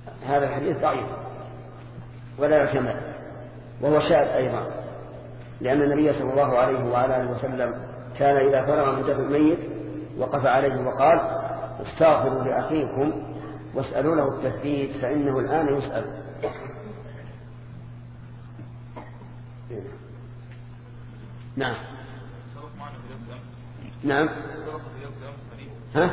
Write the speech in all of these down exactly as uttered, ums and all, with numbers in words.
هذا الحديث ضعيف ولا يعتمد، وهو شاذ أيضا، لأن النبي صلى الله عليه وعلى آله وسلم كان إذا فرغ من دفن الميت وقف عليه وقال: استغفروا لأخيكم واسألوا له التثبيت فإنه الآن يسأل. نعم نعم ها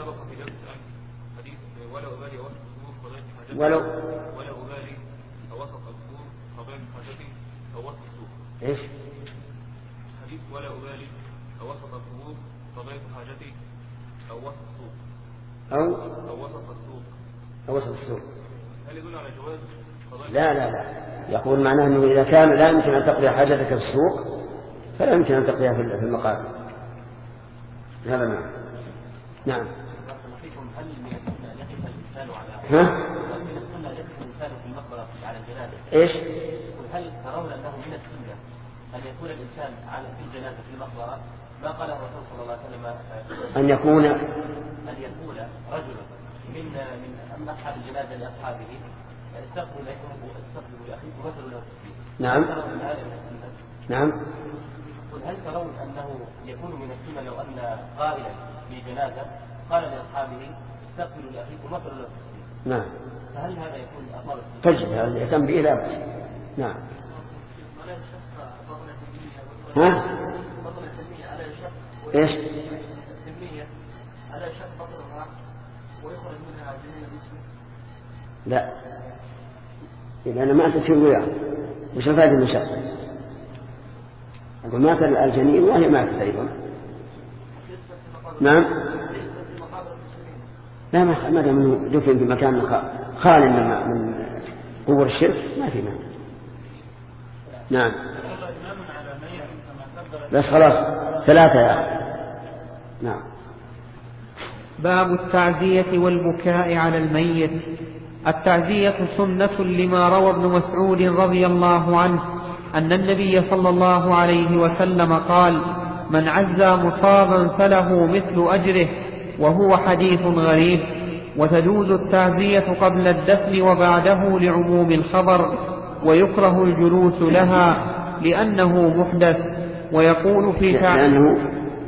ولو ولا أبالي أوسط الأمور قضاء حاجتي أو وسط السوق. إيش؟ حديث ولا أبالي أوسط الأمور قضاء حاجتي أو وسط السوق أو أو وسط السوق أو وسط السوق. هل يدل على جواز قضاء؟ لا لا لا، يقول معناه أنه إذا كان لا يمكن أن تقضي حاجتك في السوق فلا يمكن أن تقضيها في المقابر. هذا معنى. نعم. ها؟ إيش؟ هل ترون أنه من السنة أن يكون الإنسان على في الجنازة في المقبرة ما قاله الرسول صلى الله عليه وسلم أن يكون أن يكون رجل من من أصحاب الجنازة لأصحابه استغفروا لكم استغفروا لأخيكم وصلوا له. نعم. نعم. هل ترون أنه يكون من السنة لو أن قائلا في جنازة قال لأصحابه استغفروا لأخيكم وصلوا له. نعم. فهل هذا يكون أفضل؟ طيب هذا يتم به لا بأس. نعم. ها؟ إيش؟ لا، إذا أنا ما أنت تشير وياه وش الفائدة من شر؟ أقول مات الجنين وهي ماتت أيضا. نعم. لا، ما ما دام دفن في مكان خال من من قبور الشرك ما في مانع. نعم. بس خلاص ثلاثة يا أخي. نعم. باب التعزية والبكاء على الميت. التعزية سنة لما روى ابن مسعود رضي الله عنه أن النبي صلى الله عليه وسلم قال: من عزى مصابا فله مثل أجره، وهو حديث غريب. وتجوز التعزية قبل الدفن وبعده لعموم الخبر، ويكره الجلوس لها لأنه محدث. ويقول في لأنه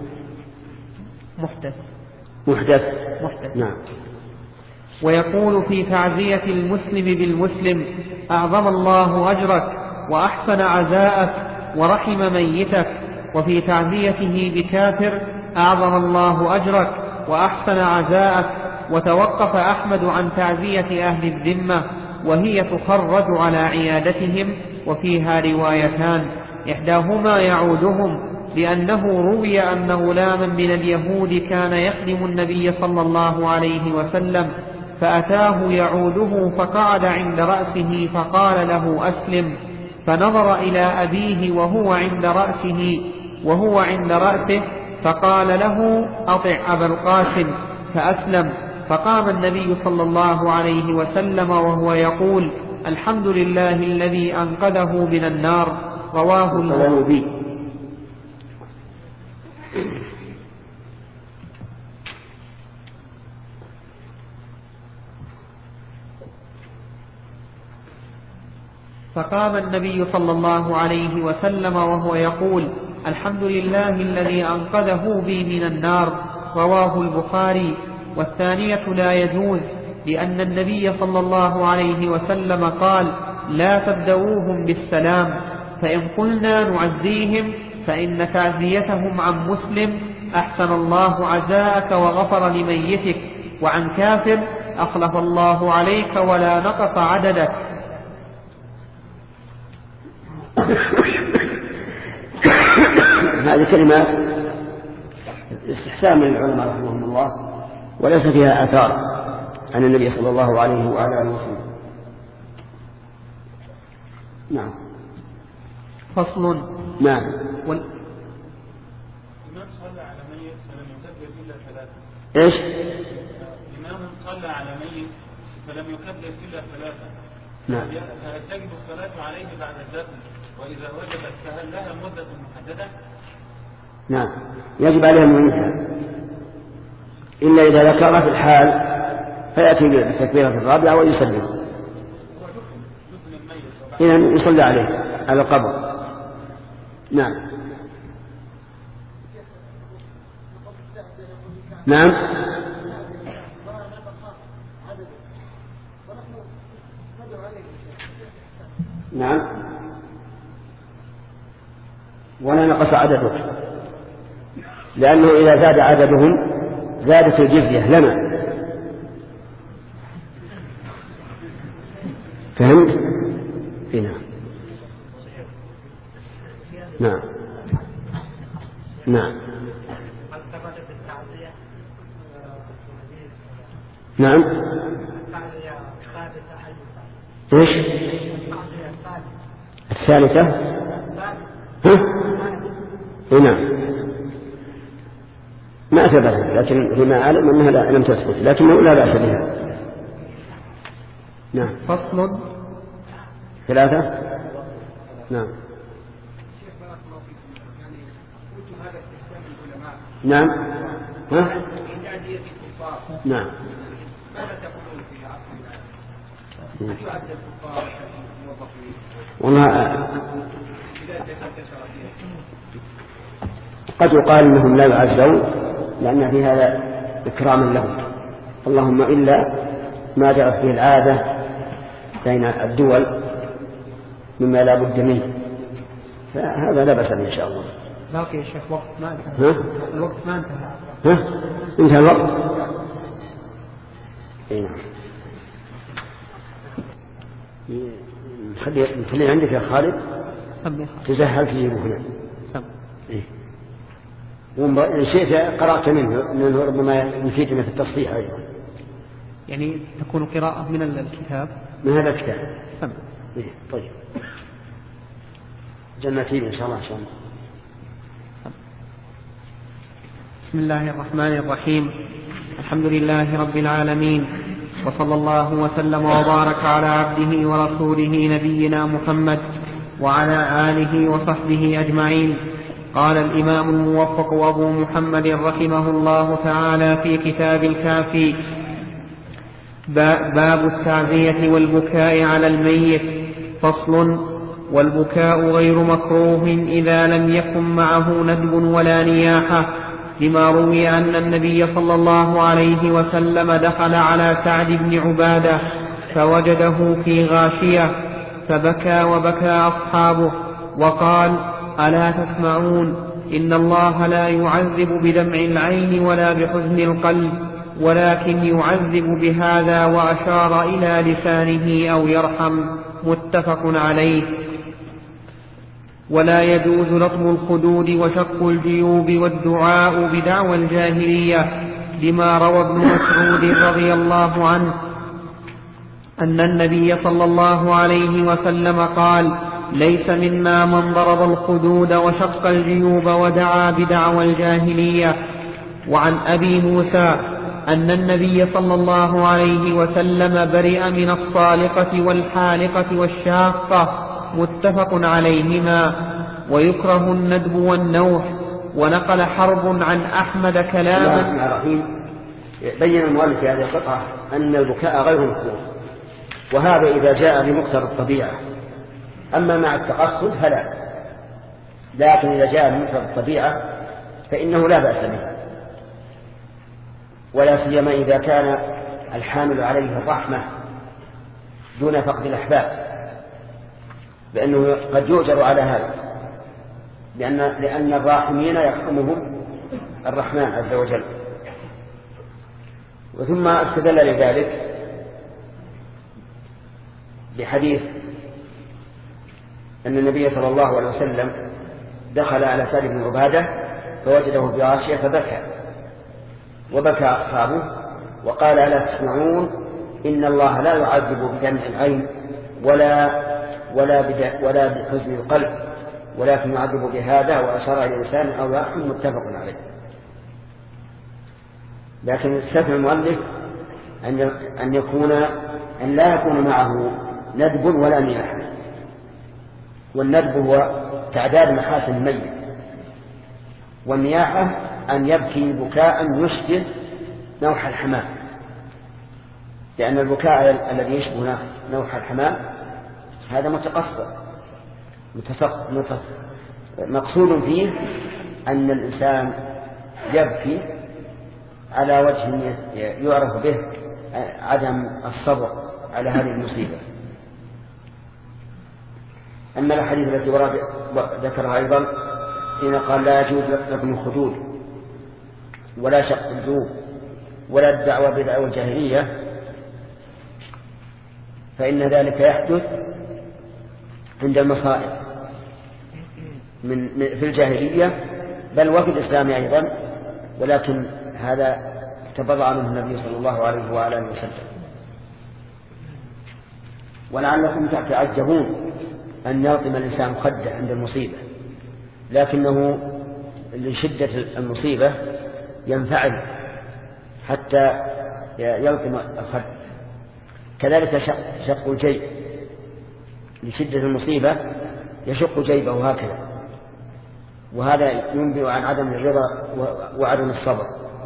محدث محدث محدث نعم. ويقول في تعزية المسلم بالمسلم: أعظم الله أجرك وأحسن عزاءك ورحم ميتك. وفي تعزيته بكافر: أعظم الله أجرك وأحسن عزاءك. وتوقف أحمد عن تعزية أهل الذمة، وهي تخرج على عيادتهم، وفيها روايتان: إحداهما يعودهم، لأنه روي أن غلاما من اليهود كان يخدم النبي صلى الله عليه وسلم، فأتاه يعوده فقعد عند رأسه فقال له: أسلم. فنظر إلى أبيه وهو عند رأسه وهو عند رأسه فقال له: أطع أبا القاسم، فأسلم. فقام النبي صلى الله عليه وسلم وهو يقول: الحمد لله الذي أنقذه من النار. رواه البخاري. فقام النبي صلى الله عليه وسلم وهو يقول: الحمد لله الذي أنقذه بي من النار. رواه البخاري. والثانية لا يجوز، لأن النبي صلى الله عليه وسلم قال: لا تبدؤوهم بالسلام، فإن قلنا نعزيهم فإن تعزيتهم عن مسلم: أحسن الله عزاءك وغفر لميتك، وعن كافر: أخلف الله عليك ولا نقص عددك. هذه كلمات استحسان من العلماء رحمهم الله، وليس فيها آثار عن النبي صلى الله عليه وعلى آله وسلم. نعم. فصل. نعم. وال... إمام صلى على ميت فلم يكبر إلا ثلاثة. إيش؟ إمام صلى على ميت فلم يكبر إلا ثلاثة. نعم. فهل تجب الصلاة عليه بعد الدفن؟ وإذا وجبت فهل لها مدة محددة؟ نعم، يجب عليها المنتهى، إلا إذا ذكر في الحال فيأتي بالتكبيرة الرابعة ويسلم. إذن يصلى عليه على القبر. نعم نعم نعم ولا نقص عدده، لأنه إذا زاد عددهم زادت الجزية لنا. فهمت؟ هنا. نعم نعم نعم ايش الثالثة؟ ها؟ نعم ما ثبتت، لكن فيما أعلم أنها لا لم تثبت، لكنه لا بأس بها. نعم. فصل ثلاثة. نعم نعم ها؟ نعم والله قد يقال انهم لا يعزون لان في هذا اكراما لهم، اللهم الا ما جرت به العاده بين الدول مما لا بد منه، فهذا لا بأس به ان شاء الله. باقي يا شيخ وقت ما انتهى. الوقت ما انتهى. ها؟ انتهى الوقت. اي نعم. خلي خلي عندك يا خالد تزهل تجيبه هنا. إيه. وإن شئت قرأت منه منه ربما يفيدنا في التصحيح أيضا. يعني تكون قراءة من الكتاب. من هذا الكتاب. سمع. إيه. طيب. جنتين إن شاء الله إن شاء الله. بسم الله الرحمن الرحيم. الحمد لله رب العالمين، وصلى الله وسلم وبارك على عبده ورسوله نبينا محمد وعلى آله وصحبه أجمعين. قال الإمام الموفق أبو محمد رحمه الله تعالى في كتاب الكافي: باب التعزية والبكاء على الميت. فصل: والبكاء غير مكروه إذا لم يكن معه ندب ولا نياحة، لما روي أن النبي صلى الله عليه وسلم دخل على سعد بن عبادة فوجده في غاشية فبكى وبكى أصحابه وقال: ألا تسمعون؟ إن الله لا يعذب بدمع العين ولا بحزن القلب، ولكن يعذب بهذا، وأشار إلى لسانه أو يرحم. متفق عليه. ولا يجوز لطم الخدود وشق الجيوب والدعاء بدعوى الجاهلية، لما روى ابن مسعود رضي الله عنه أن النبي صلى الله عليه وسلم قال: ليس منا من ضرب الخدود وشق الجيوب ودعا بدعوى الجاهلية. وعن أبي موسى أن النبي صلى الله عليه وسلم برئ من الصالقة والحالقة والشاقة. متفق عليهما. ويكره الندب والنوح. ونقل حرب عن أحمد كلاما. بين المؤلف في هذه القطعة أن البكاء غير مكروه، وهذا إذا جاء بمقتضى الطبيعة، أما مع التقصد فلا، لكن إذا جاء بمقتضى الطبيعة فإنه لا بأس به، ولا سيما إذا كان الحامل عليه الرحمة دون فقد الأحباب، لأنه قد يؤجر على هذا، لأن, لأن الراحمين يرحمهم الرحمن عز وجل. وثم استدل لذلك بحديث أن النبي صلى الله عليه وسلم دخل على سعد بن عبادة فوجده في غاشية فبكى وبكى أصحابه وقال: ألا تسمعون؟ إن الله لا يعذب بدمع العين ولا ولا ولا بحزن القلب، ولكن يعذب بهذا، وأشار إلى لسانه أو يرحم. متفق عليه. لكن استثنى المؤلف أن أن يكون أن لا يكون معه ندب ولا نياحة، والندب هو تعداد محاسن الميت، والنياحة أن يبكي بكاء يشبه نوح الحمام. لأن البكاء الذي يشبه نوح الحمام هذا متقصر مقصود فيه أن الإنسان يبكي على وجه يعرف به عدم الصبر على هذه المصيبة. أما الحديث التي ورد ذكرها أيضا حين قال لا يجوز لكم الخدود ولا شق الجيوب ولا الدعوة بدعوى الجاهلية، فإن ذلك يحدث عند المصائب من في الجاهلية بل وفي الإسلام أيضا، ولكن هذا تبرأ منه النبي صلى الله عليه وعلى آله وسلم. ولعلكم تعجبون أن يلطم الإنسان خده عند المصيبة، لكنه لشدة المصيبة ينفعل حتى يلطم الخد. كذلك شق الجيب لشدة المصيبة يشق جيبه هكذا، وهذا ينبئ عن عدم الرضا وعدم الصبر.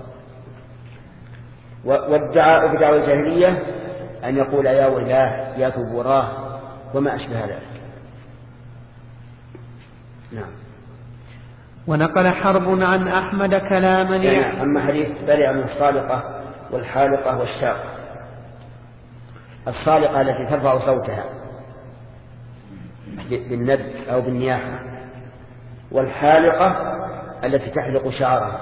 والدعاء بدعوى الجاهلية أن يقول يا ويلاه يا ثبوراه وما أشبه ذلك. نعم. ونقل حرب عن أحمد كلاما يعني أما حديث برئ من الصالقة والحالقة والشاقة. الصالقة التي ترفع صوتها بالند أو بالنياحة، والحالقة التي تحلق شعرها.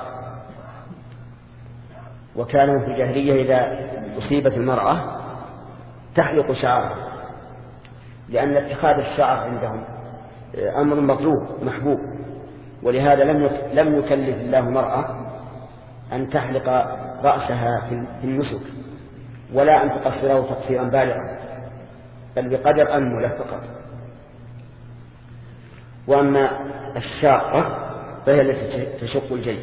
وكانوا في الجاهلية إذا أصيبت المرأة تحلق شعرها، لأن اتخاذ الشعر عندهم أمر مطلوب محبوب، ولهذا لم لم يكلف الله مرأة أن تحلق رأسها في النسك ولا أن تقصره تقصيرا بالغا، بل بقدر أنملة فقط. وأما الشاقة فهي التي تشق الجيب.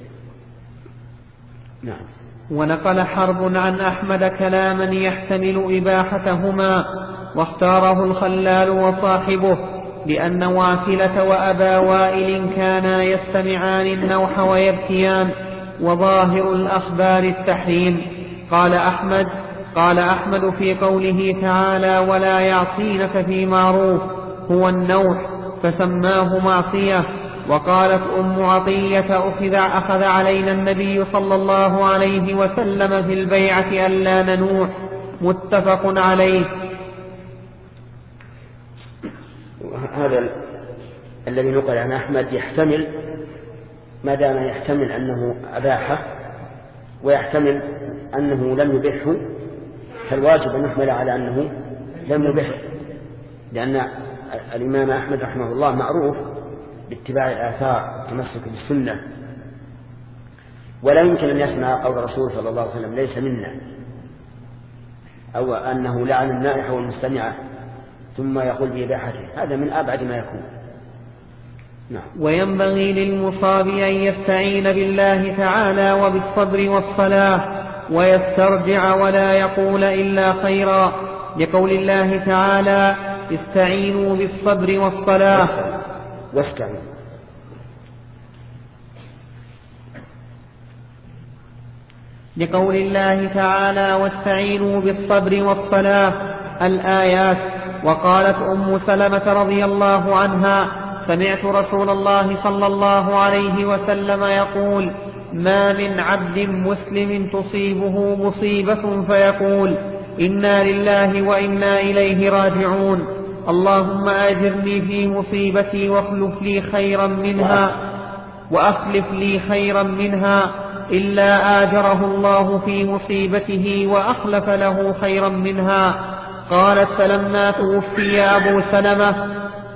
نعم. ونقل حرب عن أحمد كلاما يحتمل إباحتهما، واختاره الخلال وصاحبه، لأن واثلة وأبا وائل كانا يستمعان النوح ويبكيان، وظاهر الأخبار التحريم. قال أحمد قال أحمد في قوله تعالى ولا يعصينك في معروف هو النوح، فسماه معصية. وقالت أم عطية أخذ, أخذ علينا النبي صلى الله عليه وسلم في البيعة ألا ننوح، متفق عليه. هذا الذي نقل عن أحمد يحتمل، ما دام يحتمل أنه أباحه ويحتمل أنه لم يبحه، فالواجب أن نحمل على أنه لم يبحه، لأن الإمام أحمد رحمه الله معروف باتباع الآثار والتمسك بالسنة، ولا يمكن أن يسمع قول الرسول صلى الله عليه وسلم ليس منا، أو أنه لعن النائحة والمستمعة ثم يقول بإباحته، هذا من أبعد ما يكون. نعم. وينبغي للمصاب أن يستعين بالله تعالى وبالصبر والصلاة ويسترجع ولا يقول إلا خيرا، لقول الله تعالى استعينوا بالصبر والصلاة واستعينوا. لقول الله تعالى واستعينوا بالصبر والصلاة الآيات. وقالت أم سلمة رضي الله عنها سمعت رسول الله صلى الله عليه وسلم يقول ما من عبد مسلم تصيبه مصيبة فيقول إنا لله وإنا إليه راجعون اللهم آجرني في مصيبتي واخلف لي خيرا منها وأخلف لي خيرا منها إلا آجره الله في مصيبته وأخلف له خيرا منها. قالت فلما توفي أبو سلمة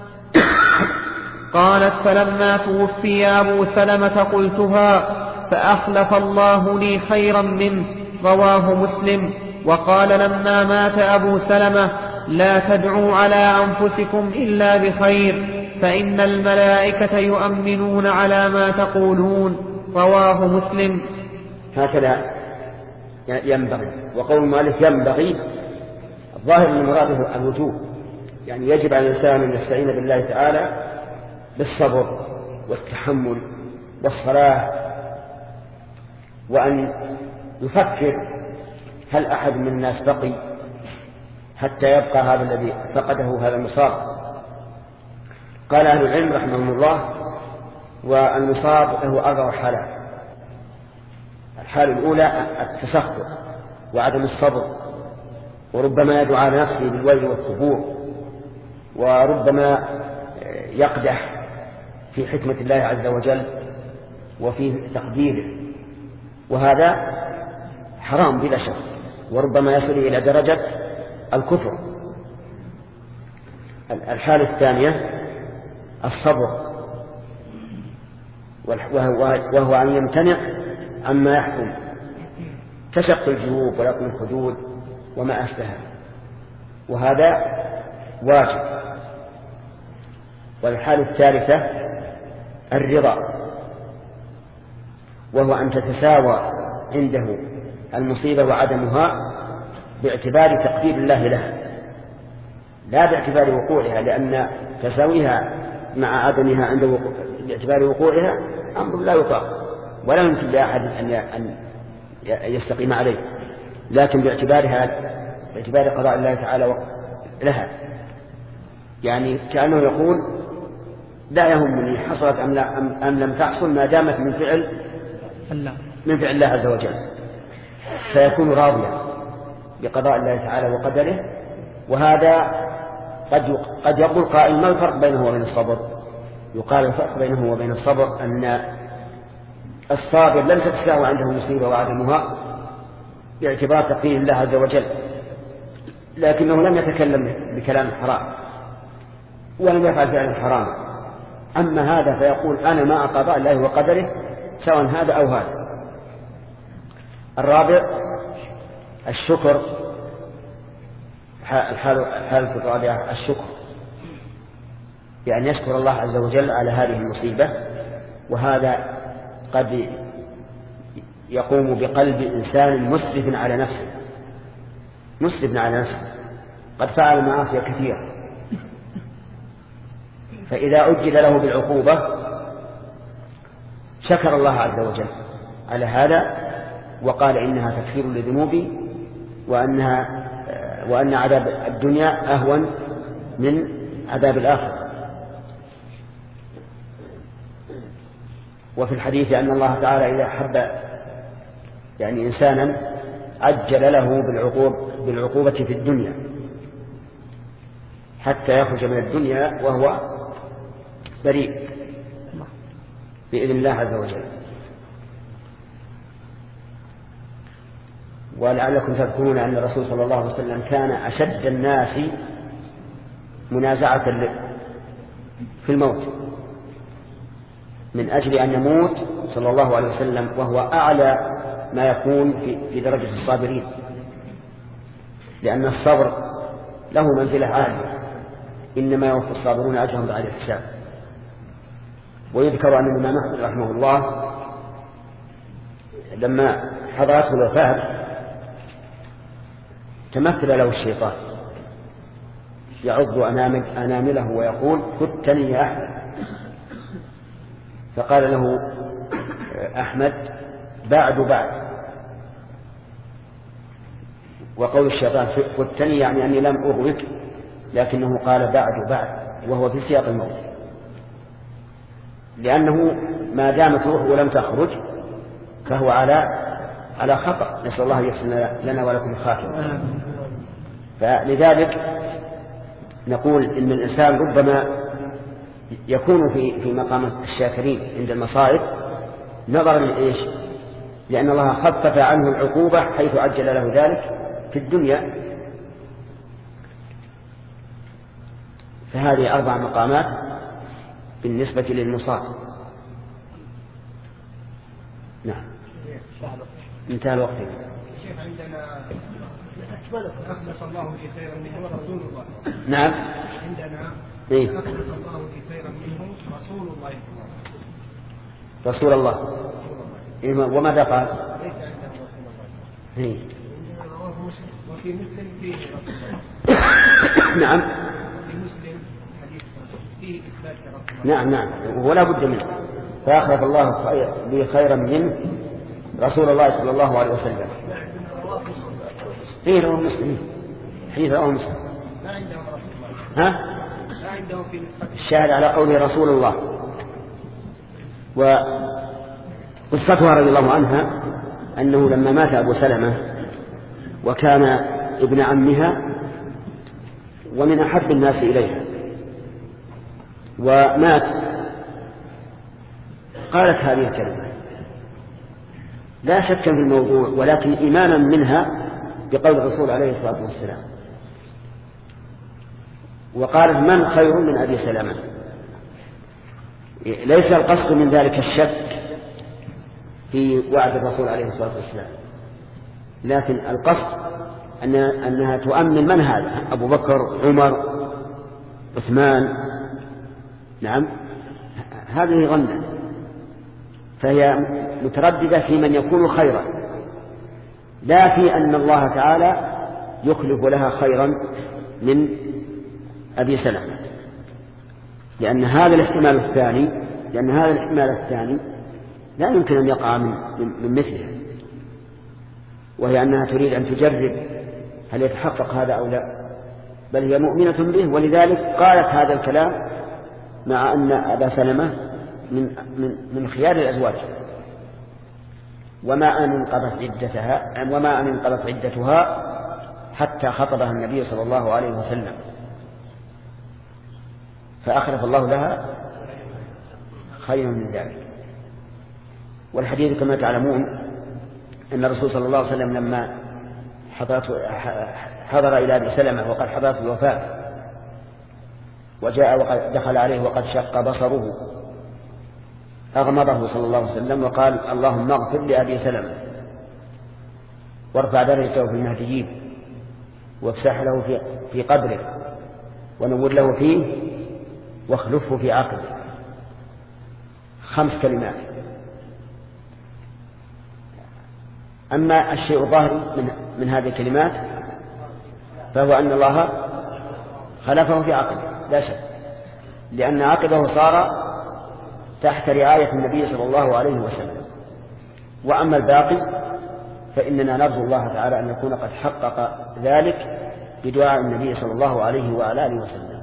قالت فلما توفي أبو سلمة قلتها فأخلف الله لي خيرا منه، رواه مسلم. وقال لما مات أبو سلمة لا تدعوا على أنفسكم إلا بخير فإن الملائكة يؤمنون على ما تقولون، رواه مسلم. هكذا ينبغي. وقول مالك ينبغي الظاهر من مراده الوجوب، يعني يجب على الإنسان أن يستعين بالله تعالى بالصبر والتحمل والصلاة، وأن يفكر هل أحد من الناس بقي حتى يبقى هذا الذي فقده هذا المصاب؟ قال أهل العلم رحمهم الله: والمصاب له أربع حالات. الحالة الأولى التسخط وعدم الصبر، وربما يدعو على نفسه بالويل والثبور، وربما يقدح في حكمة الله عز وجل وفي تقديره، وهذا حرام بلا شك، وربما يصل إلى درجة الكفر. الحالة الثانية الصبر، وهو أن يمتنع عما يحكم كشق الجيوب ولطم الخدود وما أشبه، وهذا واجب. والحالة الثالثة الرضا، وهو أن تتساوى عنده المصيبة وعدمها باعتبار تقدير الله لها، لا باعتبار وقوعها، لأن تساويها مع عدمها عند وقوع باعتبار وقوعها أمر لا يطاق ولا يمكن لأحد أن يستقيم عليه، لكن باعتبارها باعتبار قضاء الله تعالى لها، يعني كأنه يقول: لا يهمني حصلت أم, لا أم, أم لم تحصل ما دامت من فعل من فعل الله عز وجل، فيكون راضيا بقضاء الله تعالى وقدره. وهذا قد قد يقول قائل: ما الفرق بينه وبين الصبر؟ يقال الفرق بينه وبين الصبر أن الصابر لم تتساوى عنده المصيبة وعدمها باعتبار تقدير الله عز وجل، لكنه لم يتكلم بكلام حرام ولم يفعل فعلا حرام. أما هذا فيقول: أنا مع قضاء الله وقدره سواء هذا أو هذا. الرابع الشكر، الحالة الرابعة الشكر، بأن يشكر الله عز وجل على هذه المصيبة، وهذا قد يقوم بقلب إنسان مسرف على نفسه مسرف على نفسه قد فعل معاصي كثيرة، فإذا أجل له بالعقوبة شكر الله عز وجل على هذا وقال: إنها تكفير لذنوبي، وأنها وأن عذاب الدنيا أهون من عذاب الآخرة. وفي الحديث أن الله تعالى إذا حب يعني إنسانا عجل له بالعقوبة, بالعقوبة في الدنيا حتى يخرج من الدنيا وهو بريء بإذن الله عز وجل. ولعلكم تذكرون أن الرسول صلى الله عليه وسلم كان أشد الناس منازعة في الموت، من أجل أن يموت صلى الله عليه وسلم وهو أعلى ما يكون في درجة الصابرين، لأن الصبر له منزلة عالية، إنما يوفى الصابرون أجرهم بعد الحساب. ويذكر أن الإمام أحمد رحمه الله لما حضرته الوفاة تمثل له الشيطان يعض أنامله ويقول: كتني يا أحمد. فقال له أحمد: بعد بعد. وقول الشيطان كتني يعني أني لم أغوك، لكنه قال بعد بعد وهو في سياق الموت، لأنه ما دامت روحه ولم تخرج فهو على على خطأ. نسأل الله يحسن لنا ولكم الخاتمة. فلذلك نقول إن الإنسان ربما يكون في في مقام الشاكرين عند المصائب نظرا لإيش؟ لأن الله خفف عنه العقوبة حيث عجل له ذلك في الدنيا. فهذه أربع مقامات بالنسبة للمصاب. نعم، انتهى الوقت. شيخ عندنا أخلص الله لي خيرا منه رسول الله. نعم، عندنا إيه؟ أخلص الله لي خيرا منه رسول الله. رسول الله. إيه؟ وماذا قال؟ ليس عندنا رسول الله. إيه؟ وفي مسلم فيه رسول الله. نعم. في مسلم حديث فيه إثبات رسول الله. نعم نعم، ولا بد منه. فأخلص الله لي خيرا منه رسول الله صلى الله عليه وسلم. إيه رواه مسلم، حديث رواه مسلم. ما عندهم ها؟ ما عندهم في الشاهد على قوله رسول الله. وقصتها رضي الله عنها أنه لما مات أبو سلمة وكان ابن عمها ومن أحب الناس إليها ومات، قالت هذه الكلمة لا شك في الموضوع، ولكن إيمانا منها بقول الرسول عليه الصلاة والسلام، وقالت من خير من أبي سلمة. ليس القصد من ذلك الشك في وعد الرسول عليه الصلاة والسلام، لكن القصد أن أنها تؤمن من هذا، أبو بكر، عمر، عثمان، نعم، هذه ظنة، فهي مترددة في من يكون خيرا، لا في أن الله تعالى يخلف لها خيرا من أبي سلمة، لأن هذا الاحتمال الثاني لأن هذا الاحتمال الثاني لا يمكن أن يقع من, من مثلها، وهي أنها تريد أن تجرب هل يتحقق هذا أو لا، بل هي مؤمنة به، ولذلك قالت هذا الكلام مع أن أبا سلمة من, من, من خيار الأزواج، وما أن انقضت عدتها وما أن انقضت عدتها حتى خطبها النبي صلى الله عليه وسلم، فأخلف الله لها خيرا من ذلك. والحديث كما تعلمون أن الرسول صلى الله عليه وسلم لما حضر إلى أبي سلمة وقد حضرت الوفاة وجاء وقد دخل عليه وقد شق بصره أغمضه صلى الله عليه وسلم وقال اللهم اغفر لأبي سلمة وارفع درجته في المهديين وافسح له في, في قبره ونور له فيه واخلفه في عقبه. خمس كلمات. أما الشيء الظاهر من, من هذه الكلمات فهو أن الله خلفه في عقبه لا شك، لأن عقبه صار تحت رعاية النبي صلى الله عليه وسلم. وأما الباقي فإننا نرجو الله تعالى أن يكون قد حقق ذلك بدعاء النبي صلى الله عليه وعلى آله وسلم.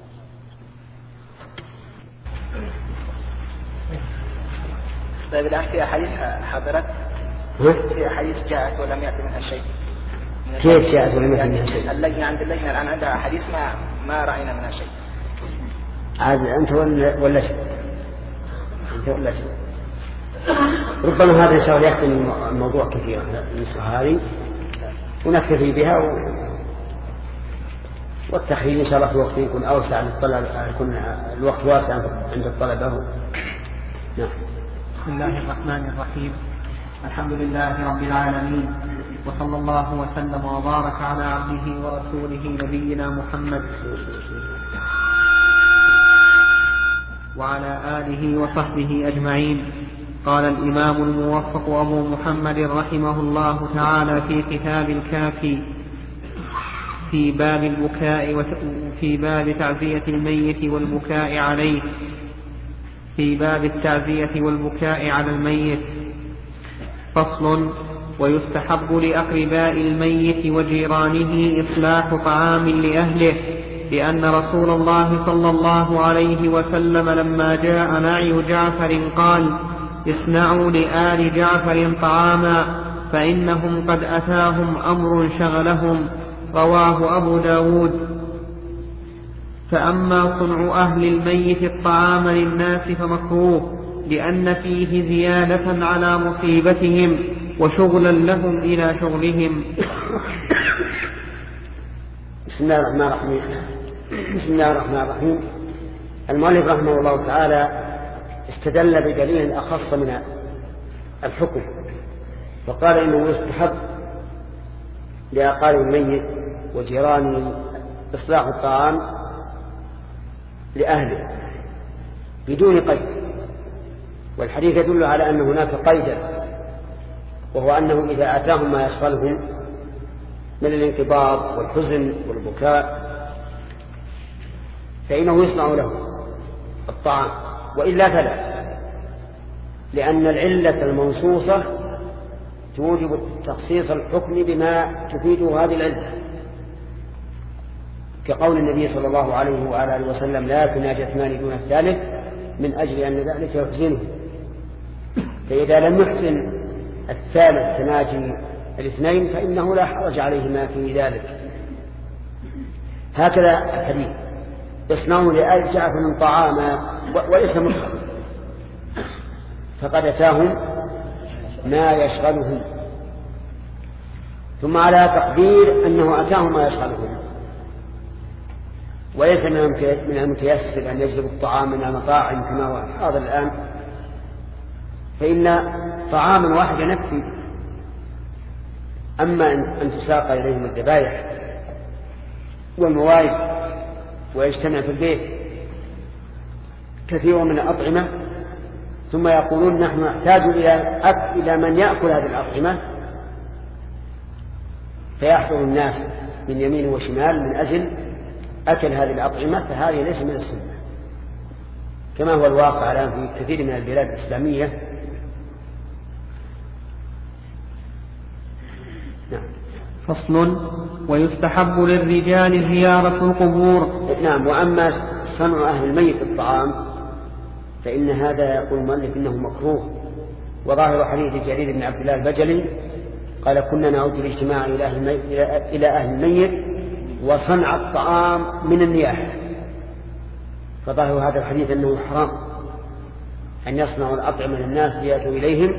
طيب الآن في أحاديث حضرت في أحاديث جاءت ولم يأتي منها شيء. كيف جاءت ولم يأتي منها شيء؟ اللجنة عند اللجنة الآن عندها أحاديث ما ما رأينا منها شيء. عاد أنت ولا ولا شيء؟ أنت ولا شيء؟ ربما هذا إن شاء الله يختم الموضوع كثيرا النسخة هذه ونكتفي بها و... والتخريج إن شاء الله في وقت يكون أوسع للطلب، يكون الوقت واسع عند الطلبة. نعم. بسم الله الرحمن الرحيم. الحمد لله رب العالمين، وصلى الله وسلم وبارك على عبده ورسوله نبينا محمد وعلى آله وصحبه أجمعين. قال الإمام الموفق أبو محمد رحمه الله تعالى في كتاب الكافي في باب البكاء وفي باب تعزية الميت والبكاء عليه في باب التعزية والبكاء على الميت. فصل: ويستحب لأقرباء الميت وجيرانه إصلاح طعام لأهله، لأن رسول الله صلى الله عليه وسلم لما جاء نعي جعفر قال: اصنعوا لآل جعفر طعاما فإنهم قد أتاهم أمر شغلهم. رواه أبو داود. فأما صنع أهل الميت الطعام للناس فمكروه، لأن فيه زيادة على مصيبتهم وشغلا لهم إلى شغلهم. بسم الله الرحمن الرحيم. بسم الله الرحمن الرحيم. المؤلف رحمه الله تعالى استدل بدليل أخص من الحكم، فقال إنه يستحب لأقارب الميت وجيرانه إصلاح الطعام لأهله بدون قيد، والحديث يدل على أن هناك قيدا، وهو أنه إذا أتاهم ما يشغلهم من الانقباض والحزن والبكاء فإنه يصنع له الطعام، وإلا فلا، لأن العلة المنصوصة توجب تخصيص الحكم بما تفيده هذه العلة، كقول النبي صلى الله عليه وآله وسلم: لا تناجى اثنان دون الثالث، من أجل أن ذلك يحزنه. فإذا لم يحسن الثالث تناجي الاثنين فإنه لا حرج عليهما في ذلك. هكذا الحديث: اصنعوا لآل جعفر طعاما، وليس مطلق، فقد أتاهم ما يشغلهم، ثم على تقدير أنه أتاهم ما يشغلهم، وليس من المتيسر أن يجلب الطعام من المطاعم كما هو حاضر الآن، فإن طعاما واحدا يكفي. أما أن تساق إليهم الذبائح والموائد ويجتمع في البيت كثير من الأطعمة ثم يقولون: نحن نحتاج إلى من يأكل هذه الأطعمة، فيحضر الناس من يمين وشمال من أجل أكل هذه الأطعمة، فهذه ليس من السنة، كما هو الواقع الآن في كثير من البلاد الإسلامية. نعم. فصل: ويستحب للرجال زيارة القبور. نعم. وأما صنع أهل الميت الطعام فإن هذا يقول المؤلف إنه مكروه، وظاهر حديث جرير بن عبد الله البجلي قال: كنا نعود الاجتماع إلى أهل الميت, إلى أهل الميت وصنع الطعام من النياحة. فظاهر هذا الحديث أنه حرام أن يصنعوا الأطعمة للناس ليأتوا إليهم،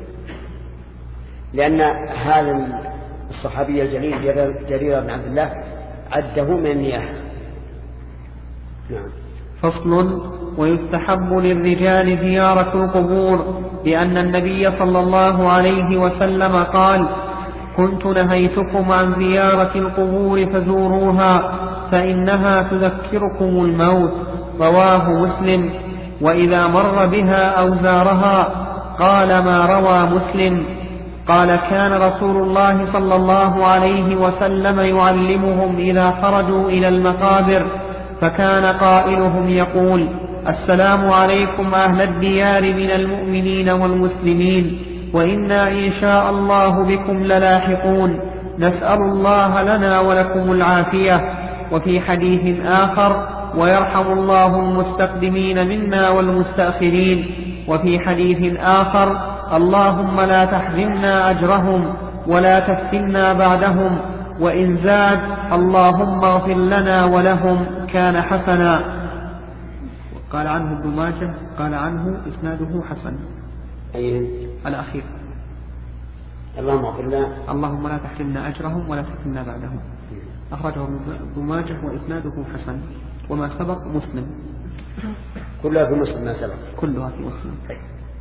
لأن هذا الصحابي الجليل جرير بن عبد الله عده من النياحة. نعم. فصل: ويستحب للرجال زيارة القبور، لأن النبي صلى الله عليه وسلم قال: كنت نهيتكم عن زيارة القبور فزوروها فإنها تذكركم الموت. رواه مسلم. وإذا مر بها أو زارها قال ما روى مسلم. قال: كان رسول الله صلى الله عليه وسلم يعلمهم إذا خرجوا إلى المقابر، فكان قائلهم يقول: السلام عليكم أهل الديار من المؤمنين والمسلمين، وإنا إن شاء الله بكم للاحقون، نسأل الله لنا ولكم العافية. وفي حديث آخر: ويرحم الله المستقدمين منا والمستأخرين. وفي حديث آخر: اللهم لا تحرمنا أجرهم ولا تفتنا بعدهم، وإن زاد: اللهم اغفر لنا ولهم، كان حسنا. قال عنه ابن ماجه قال عنه إسناده حسن. أيه؟ الأخير: اللهم اغفر لنا اللهم لا تحرمنا أجرهم ولا تفتنا بعدهم. أخرجه ابن ماجه وإسناده حسن. وما سبق مسلم. كلها في مسلم ما سبق. كلها في مسلم. طيب.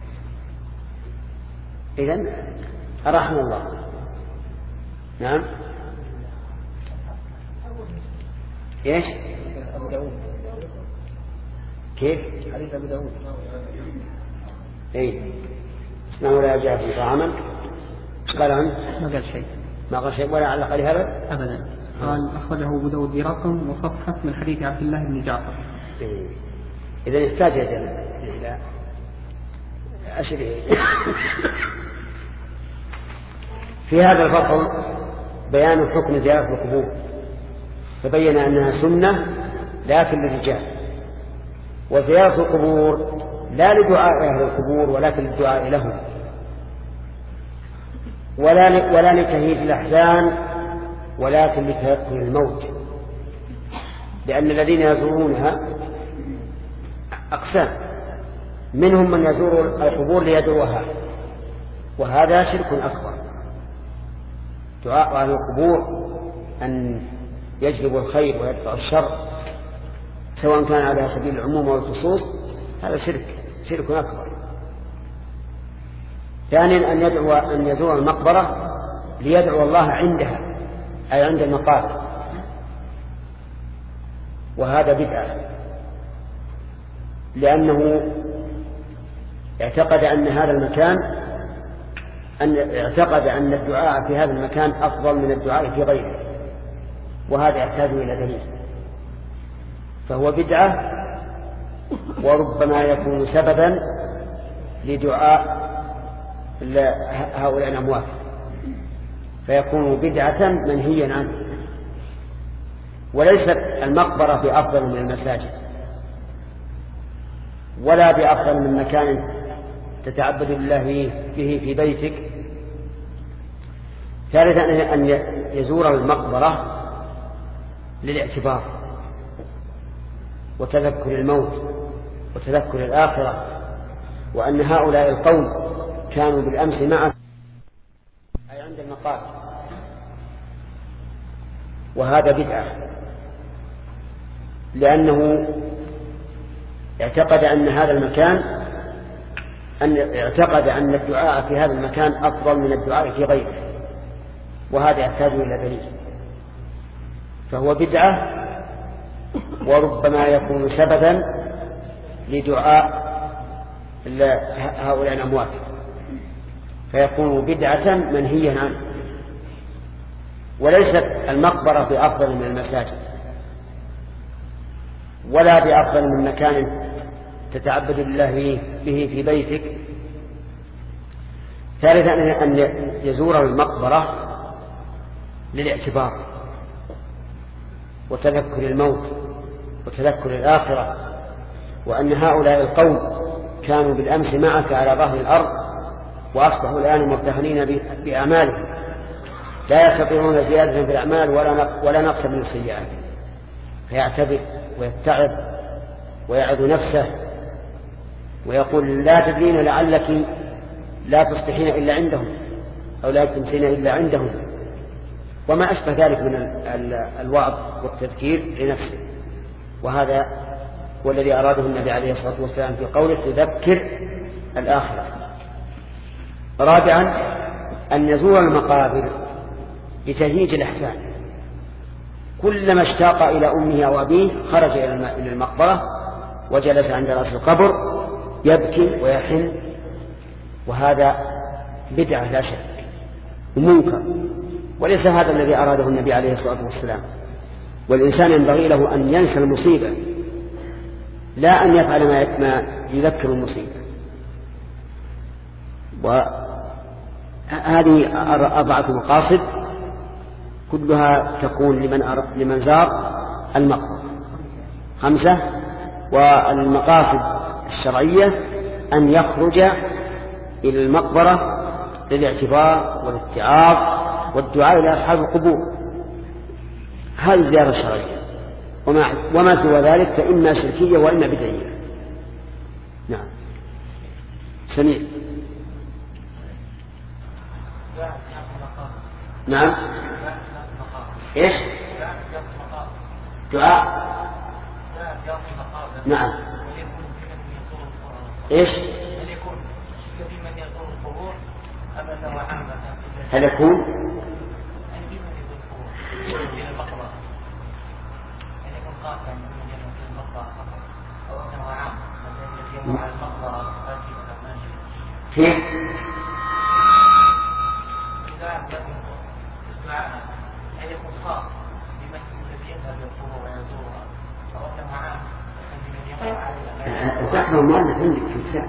إذن أرحم الله. نعم. إيش؟ أبو داود. كيف؟ حديث أبو داود. إيه. اسمعوا لا جاء في طعاما. قال عنه؟ ما قال شيء. ما قال شيء ولا علق عليه أبدا؟ أبدا. قال: أخرجه أبو داود برقم وصفحة من حديث عبد الله بن جعفر. إيه. إذا يحتاج إلى أشري. في هذا الفصل بيان حكم زيارة القبور، فبين أنها سنة لكن للرجال، وزيارة القبور لا لدعاء أهل القبور ولكن للدعاء لهم، ولا ولا لتهيئ الأحزان ولكن لتيقن الموت، لأن الذين يزورونها أقسام: منهم من يزور القبور ليدعوها، وهذا شرك أكبر. دعاء أهل القبور أن يجلب الخير ويدفع الشر سواء كان على سبيل العموم والخصوص، هذا شرك شرك أكبر. ثانيا أن يدعو أن يزور المقبرة ليدعو الله عندها، أي عند المقابر، وهذا بدعة، لأنه اعتقد أن هذا المكان أن اعتقد أن الدعاء في هذا المكان أفضل من الدعاء في غيره، وهذا يحتاج إلى دليل، فهو بدعة وربما يكون سببا لدعاء هؤلاء الأموات. فيكون بدعة منهيا عنه. وليست المقبرة بأفضل من المساجد ولا بأفضل من مكان تتعبد الله به في بيتك. ثالثا أن يزور المقبرة للاعتبار وتذكر الموت وتذكر الآخرة، وأن هؤلاء القوم كانوا بالأمس معك أي عند المقابر، وهذا بدعة لأنه اعتقد أن هذا المكان أن اعتقد أن الدعاء في هذا المكان أفضل من الدعاء في غيره، وهذا يحتاج إلى دليل. فهو بدعة وربما يكون سببا لدعاء هؤلاء الأموات، فيكون بدعة منهيا عنه. وليست المقبرة بأفضل من المساجد ولا بأفضل من مكان تتعبد الله به في بيتك. ثالثا أن يزور المقبرة للاعتبار وتذكر الموت وتذكر الآخرة، وأن هؤلاء القوم كانوا بالأمس معك على ظهر الأرض وأصبحوا الآن مرتهنين بأعمالهم لا يستطيعون زيادة في الأعمال ولا نقص من السيئات، فيعتبر ويتعب ويعظ نفسه ويقول لا تدرين لعلك لا تصبحين إلا عندهم أو لا تمسين إلا عندهم، وما أشبه ذلك من الوعظ والتذكير لنفسه. وهذا هو الذي أراده النبي عليه الصلاة والسلام في قوله تذكر الآخرة. رابعا أن يزور المقابر لتهييج الإحسان، كلما اشتاق إلى أمه أو أبيه خرج إلى المقبرة وجلس عند رأس القبر يبكي ويحن، وهذا بدعة لا شك ومنكر، وليس هذا الذي أراده النبي عليه الصلاة والسلام. والإنسان ينبغي له أن ينسى المصيبة لا أن يفعل ما يذكر المصيبة. وهذه أربعة مقاصد كلها تكون لمن, لمن زار المقبرة. خمسة. والمقاصد الشرعية أن يخرج إلى المقبرة للاعتبار والاتعاظ والدعاء إلى أصحاب القبور، هذه الزيارة الشرعية، وما, وما سوى ذلك فإما شركية وإما بدعية. نعم. سميع. نعم. إيش؟ دعاء. نعم. إيش؟ هل يكون؟ كيف؟ تحمل مؤلف عندك في الكتاب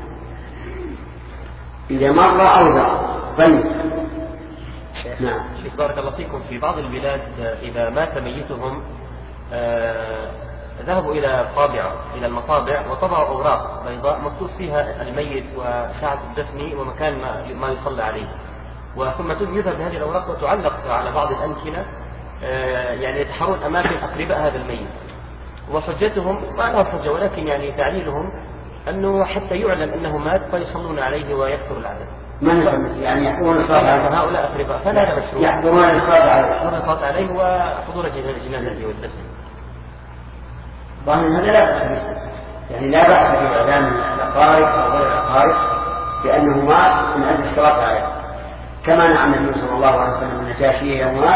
إذا مر أو ذا. طيب. نعم. بارك الله فيكم. في بعض البلاد إذا مات ميتهم آه ذهبوا إلى الطابعة إلى المطابع وطبعوا أوراق بيضاء مكتوب فيها الميت وساعة الدفن ومكان ما, ما يصلى عليه، وثم يذهب هذه الأوراق وتعلق على بعض الأمكنة آه يعني يتحرون أماكن أقرباء هذا الميت. وحجتهم ما لها حجة ولكن يعني تعليلهم أنه حتى يعلم أنه مات فيصلون عليه ويكثر العدد. من يعني يحضرون الصلاة عليه هؤلاء أقرباء فلا مشروع يحضرون الصلاة عليه يحضرون الصلاة عليه وحضور جنازته والدفن. ظاهر هذا لا بأس به، يعني لا بأس بإعلام الأقارب أو غير الأقارب بأنه مات من أجل الصلاة عليه، كما نعم النبي صلى الله عليه وسلم النجاشي يوم مات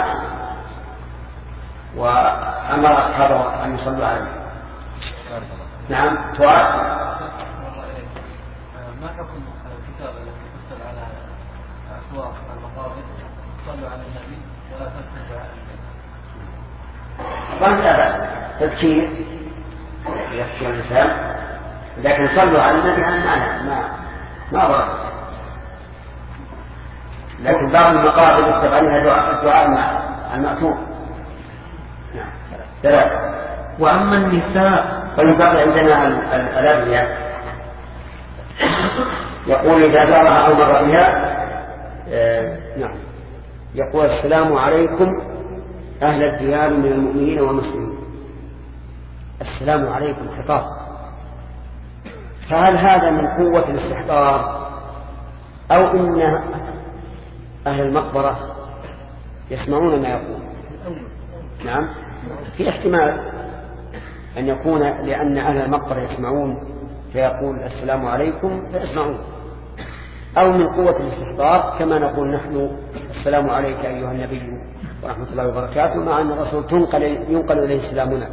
وأمر أصحابه أن يصلوا عليه. نعم. توارث. ما حكم الكتاب الذي يكتب على أسواق المقابر صلوا على النبي ولا تكتب على النبي؟ لا بأس تذكير يخشى الإنسان، لكن صلوا على النبي عن معنى ما ما ورد. لكن بعض المقابر يكتب عليها دعاء الدعاء المأثور. نعم. ثلاثة. وأما النساء فيبقى عندنا الأدعية يقول إذا زارها أو مر بها آه نعم يقول السلام عليكم أهل الديار من المؤمنين والمسلمين. السلام عليكم خطاب، فهل هذا من قوة الاستحضار أو إن أهل المقبرة يسمعون ما يقول؟ نعم، في احتمال أن يكون لأن أهل المقبرة يسمعون فيقول السلام عليكم فيسمعون، أو من قوة الاستحضار كما نقول نحن السلام عليك أيها النبي ورحمة الله وبركاته، مع أن الرسول تنقل ينقل إليه سلامنا.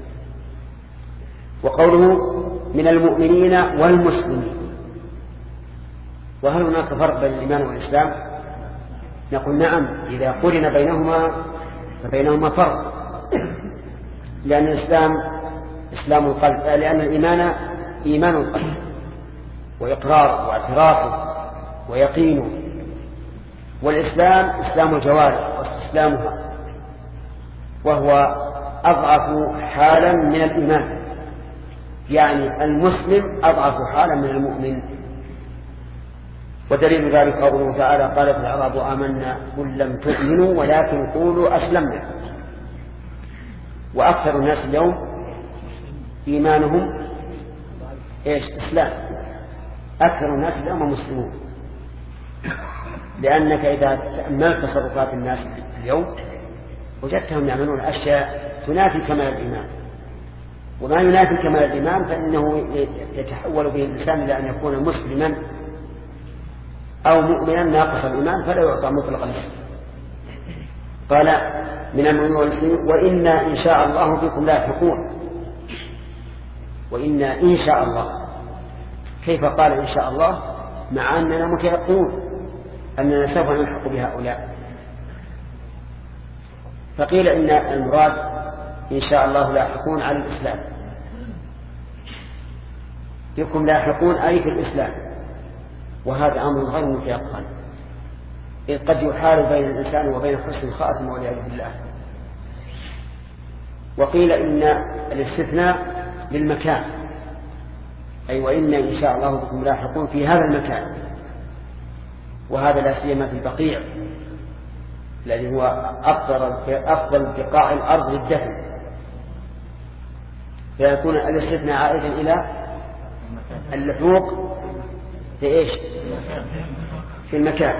وقوله من المؤمنين والمسلمين، وهل هناك فرق بين الإيمان والإسلام؟ نقول نعم، إذا قرن بينهما فبينهما فرق، لأن الإسلام إسلام القلب، لأن الإيمان إيمان القلب وإقرار واعتراف ويقين، والإسلام إسلام الجوارح واستسلامها، وهو أضعف حالا من الإيمان، يعني المسلم أضعف حالا من المؤمن. ودليل ذلك قوله تعالى قالت الأعراب آمنا قل لم تؤمنوا ولكن قولوا أسلمنا. وأكثر الناس اليوم إيمانهم إيش؟ إسلام. أكثر الناس اليوم مسلمون، لأنك إذا تأملت تصرفات الناس اليوم وجدتهم يعملون أشياء تنافي كمال الإيمان، وما ينافي كمال الإيمان فإنه يتحول به الإنسان إلى أن يكون مسلما أو مؤمنا ناقص الإيمان فلا يعطى مطلق الإسلام. قال من المؤمنين والمسلمين وإنا إن شاء الله بكم لاحقون. وإنا إن شاء الله، كيف قال إن شاء الله مع أننا متيقنون أننا سوف نلحق بهؤلاء؟ فقيل إن المراد إن شاء الله لاحقون على الإسلام، بكم لاحقون أي في الإسلام، وهذا أمر غير متيقن، إذ قد يحال بين الإنسان وبين حسن الخاتمة والعياذ بالله. وقيل إن الاستثناء للمكان، أي وإن إن شاء الله بكم لاحقون في هذا المكان، وهذا لا سيما في البقيع الذي هو أفضل بقاع الأرض للدفن، فيكون الاستثناء عائدا إلى اللحوق في إيش؟ في المكان.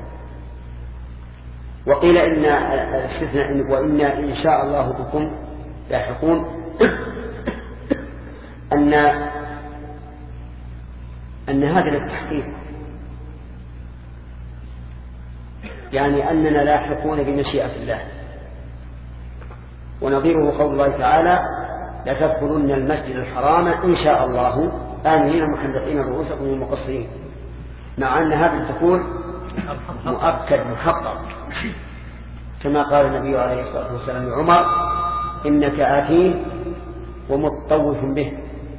وقيل إن الاستثناء وإنا إن شاء الله بكم لاحقون أن أن هذا للتحقيق، يعني أننا لاحقون بمشيئة الله. ونظيره قول الله تعالى لتدخلن المسجد الحرام إن شاء الله آمنين محلقين رؤوسكم ومقصرين، مع أن هذا تكون مؤكد محقق، كما قال النبي عليه الصلاة والسلام لعمر إنك آتيه ومطوف به.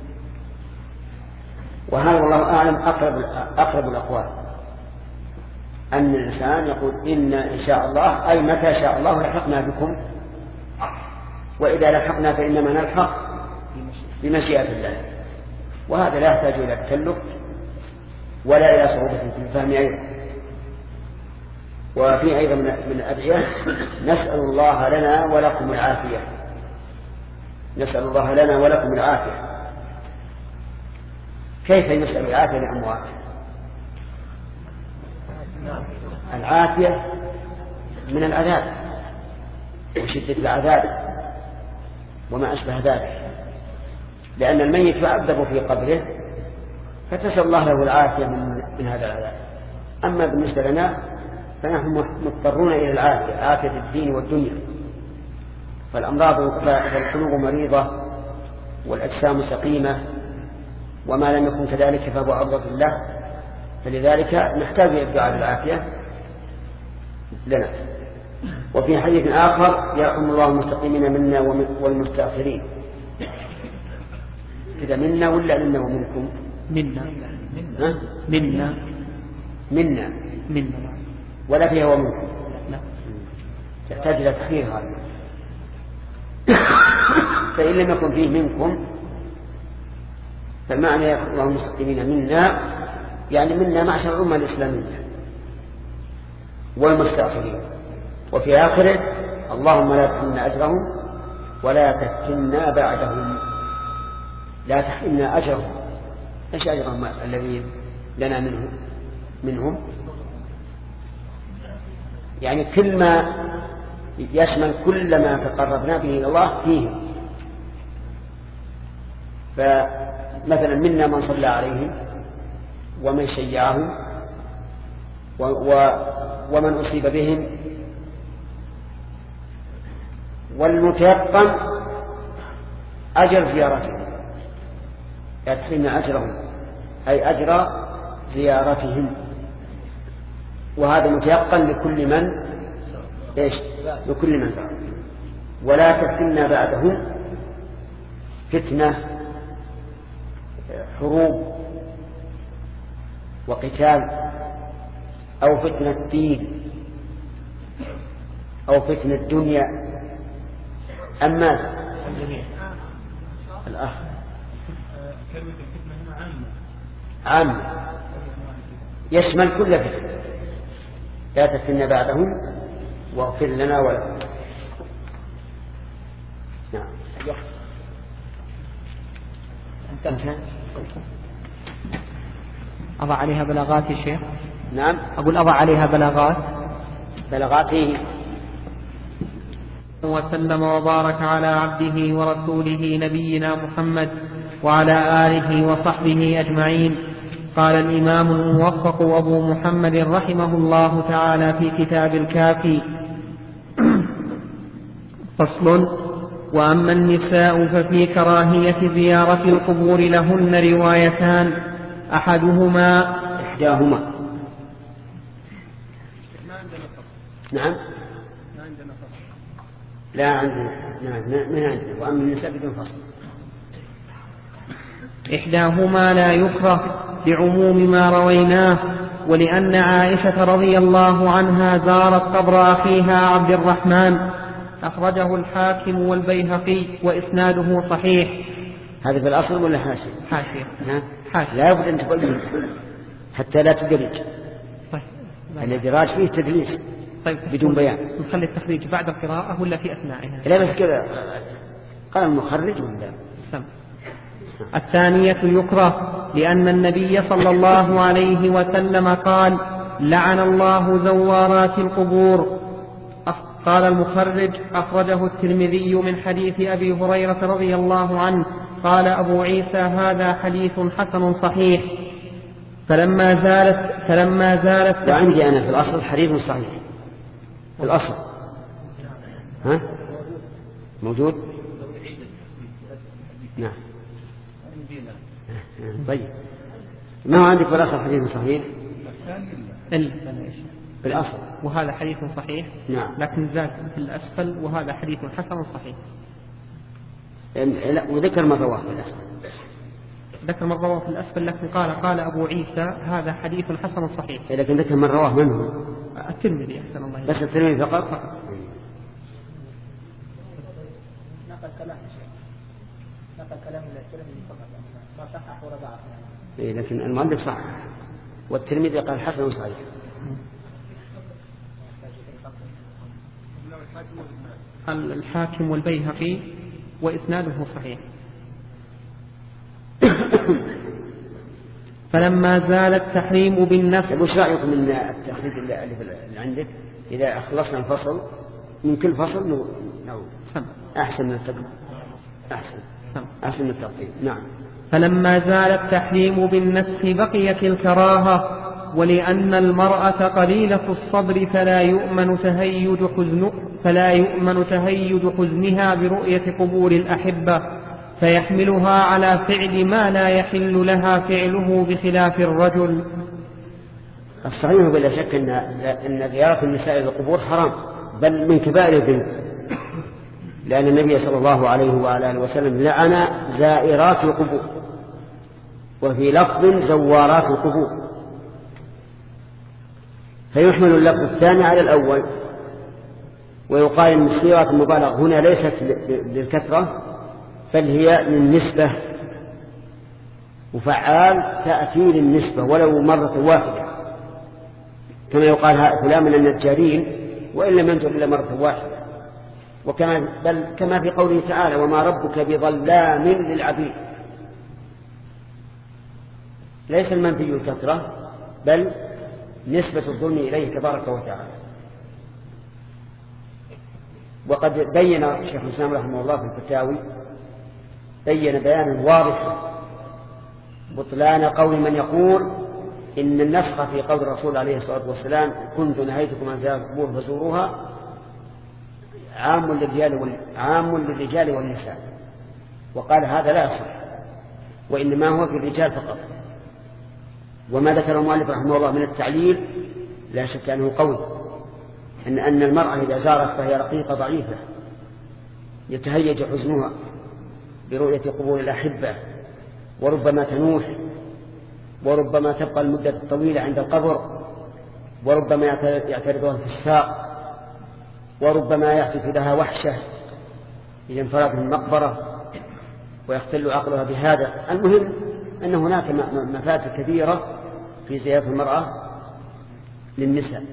وهذا والله أعلم أقرب, أقرب الأقوال، أن الإنسان يقول إن إن شاء الله أي متى شاء الله لحقنا بكم، وإذا لحقنا فإنما نلحق بمشيئة الله. وهذا لا يحتاج إلى تكلف ولا إلى صعوبة في الفهم أيضا. وفي أيضا من الأدعية نسأل الله لنا ولكم العافية، نسأل الله لنا ولكم العافية. كيف يسأل العافية لأموات؟ العافية من العذاب وشدة العذاب وما أشبه ذلك، لأن الميت يعذب في قبره فتسأل الله له العافية من, من هذا العذاب. أما بالنسبة لنا فنحن مضطرون إلى العافية، عافية الدين والدنيا. فالأمراض فالقلوب مريضة والأجسام سقيمة، وما لم يكن كذلك فهو عرضة الله، فلذلك نحتاج إلى الدعاء بالعافية لنا. وفي حديث آخر يرحم الله المستقيمين منا والمستأخرين. إذا منا ولا منا ومنكم؟ منا ها؟ منا منا منا ولا فيها ومنكم تحتاج إلى تخيير هذا. فإن لم يكن فيه منكم فالمعنى يا الله المستقيمين منا يعني منا معشر الأمة الإسلامية والمستأخرين. وفي آخره اللهم لا تحرمنا أجرهم ولا تفتنا بعدهم. لا تحرمنا أجرهم. إيش أجرهم الذي لنا منه منهم؟ يعني كل ما يشمل كل ما تقربنا به إلى الله فيه. فمثلا منا من صلى عليهم ومن شيعهم و و ومن أصيب بهم، والمتيقن أجر زيارتهم. يدخلن أجرهم أي أجر زيارتهم، وهذا متيقن لكل من إيش؟ لكل من زار. ولا تفتنا بعدهم فتنة حروب وقتال أو فتنة دين أو فتنة دنيا. أما الأخ كلمة الفتنة هنا عامة عامة يشمل كل فتنة. لا تفتنا بعدهم واغفر لنا ولهم. نعم. انتهى. أضع عليها بلاغات يا شيخ؟ نعم. أقول أضع عليها بلاغات. بلاغاته. وسلم وبارك على عبده ورسوله نبينا محمد وعلى آله وصحبه أجمعين. قال الإمام الموفق أبو محمد رحمه الله تعالى في كتاب الكافي: فصل. وأما النساء ففي كراهية زيارة القبور لهن روايتان، أحدهما إحداهما نعم لا عندنا نعم ما عندنا. وأما النساء بدون فصل. إحداهما لا يكره لعموم ما رويناه، ولأن عائشة رضي الله عنها زارت قبر أخيها عبد الرحمن، أخرجه الحاكم والبيهقي وإسناده صحيح. هذا في الأصل ولا حاشية؟ حاشية. حاشية. لا بد أن تبين حتى لا تدرج. طيب. الإدراج فيه تدليس. طيب. بدون بيان. نخلي التخريج بعد القراءة ولا في أثنائها؟ لا بس كذا قال المخرج ولا سم. الثانية يكره لأن النبي صلى الله عليه وسلم قال: لعن الله زوارات القبور. قال المخرج: أخرجه الترمذي من حديث أبي هريرة رضي الله عنه. قال أبو عيسى: هذا حديث حسن صحيح. فلما زالت فلما زالت وعندي أنا في الأصل حديث صحيح في الأصل. ها موجود؟ نعم. طيب ما هو عندك في الأصل حديث صحيح؟ في الأصل وهذا حديث صحيح. نعم. لكن زاد في الأسفل وهذا حديث حسن صحيح. لا وذكر من رواه في الأسفل. ذكر من رواه في الأسفل لكن قال قال أبو عيسى: هذا حديث حسن صحيح. لكن ذكر من رواه منه الترمذي. أحسن الله. بس الترمذي فقط. نقل كلام نقل كلام الترمذي فقط ما صحح ولا ضعف. إيه لكن المؤلف صح والترمذي قال حسن صحيح. الحاكم والبيهقي وإسناده صحيح. فلما زال التحريم بالنفس. وش رأيكم من التخريج اللي عندك؟ إذا خلصنا الفصل من كل فصل نو... نو... أحسن من التقديم. أحسن أحسن من التقديم. نعم. فلما زال التحريم بالنفس بقيت الكراهة، ولأن المرأة قليلة الصبر فلا يؤمن تهيج حزن فلا يؤمن تهيج حزنها برؤية قبور الأحبة، فيحملها على فعل ما لا يحل لها فعله بخلاف الرجل. الصحيح بلا شك أن أن زيارة النساء للقبور حرام، بل من كبائر الذنوب، لأن النبي صلى الله عليه وعلى آله وسلم لعن زائرات القبور، وفي لفظ زوارات القبور. فيحمل اللفظ الثاني على الأول، ويقال إن صيغة المبالغة هنا ليست للكثرة بل هي للنسبة، وفعال تأتي للنسبة ولو مرة واحدة، كما يقال فلان من النجارين وإن لم ينجر إلا مرة واحدة. وكما بل كما في قوله تعالى وما ربك بظلام للعبيد، ليس المنفي الكثرة بل نسبة الظلم إليه تبارك وتعالى. وقد بين شيخ الإسلام رحمه الله في الفتاوي بين بيانا واضحا بطلان قول من يقول إن النسخ في قول الرسول عليه الصلاة والسلام كنت نهيتكم عن زيارة القبور فزوروها عام للرجال وال... عام للرجال والنساء، وقال هذا لا يصح وإنما هو في الرجال فقط. وما ذكر المؤلف رحمه الله من التعليل لا شك أنه قوي، إن أن المرأة إذا زارت فهي رقيقة ضعيفة يتهيج حزنها برؤية قبور الأحبة، وربما تنوح، وربما تبقى المدة الطويلة عند القبر، وربما يعترضها في الساق، وربما يحدث لها وحشة إذا انفرد من المقبرة ويختل عقلها بهذا. المهم أن هناك مفاسد كثيرة في زيارة المرأة للنساء.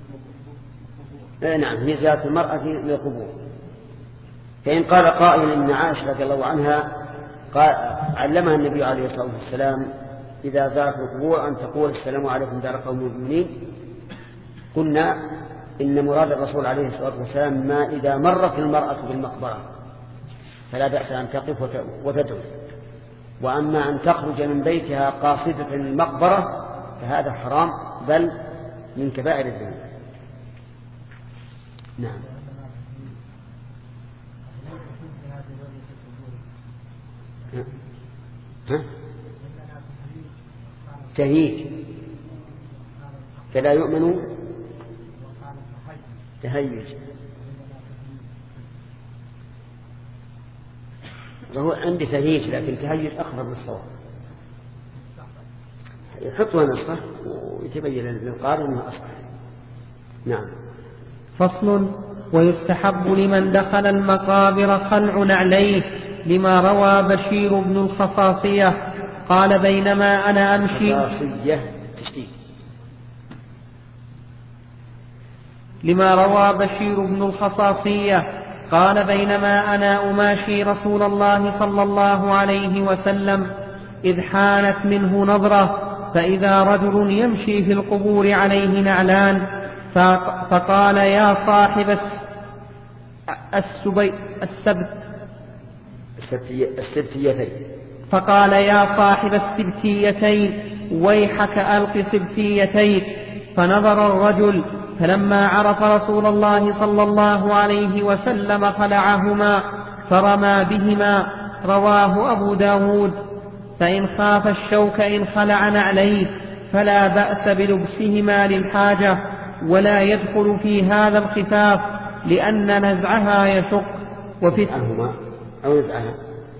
نعم، هي زيارة المرأة للقبور. فإن قال قائل إن عائشة رضي الله عنها علمها النبي عليه الصلاة والسلام إذا زارت القبور أن تقول السلام عليكم دار قوم مؤمنين، قلنا إن مراد الرسول عليه الصلاة والسلام ما إذا مرت المرأة بالمقبرة فلا بأس أن تقف وتدعو، وأما أن تخرج من بيتها قاصدة المقبرة فهذا حرام بل من كبائر الذنوب. نعم. ها؟ تهيج فلا يؤمن تهيج، وهو عندي تهيج لكن تهيج أخبر بالصواب. يحطها نسخة ويتبين للقارئ أنها أصح. نعم. فصل. ويستحب لمن دخل المقابر خلع نعليه، لما روى بشير بن الخصاصية قال بينما أنا أمشي لما روى بشير بن الخصاصية قال بينما أنا أماشي رسول الله صلى الله عليه وسلم إذ حانت منه نظرة فإذا رجل يمشي في القبور عليه نعلان، فقال يا صاحب السبي السبت السبتيتين فقال يا صاحب السبتيتين ويحك ألق سبتيتيك. فنظر الرجل فلما عرف رسول الله صلى الله عليه وسلم خلعهما فرمى بهما. رواه أبو داود. فإن خاف الشوك إن خلع نعليه فلا بأس بلبسهما للحاجة، ولا يدخل في هذا الخفاف لأن نزعها يشق. وفي نزعهما أو نزعها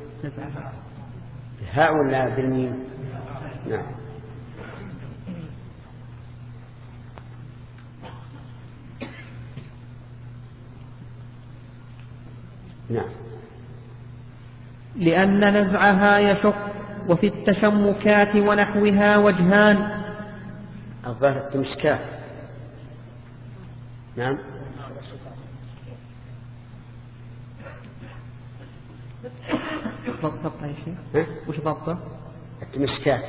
هاء ولا بالميم؟ نعم. نعم. لأن نزعها يشق. وفي التشمكات ونحوها وجهان. الظاهر التمشكات. نعم. ضبطها يا شيخ؟ وش ضبطه؟ التمشكات.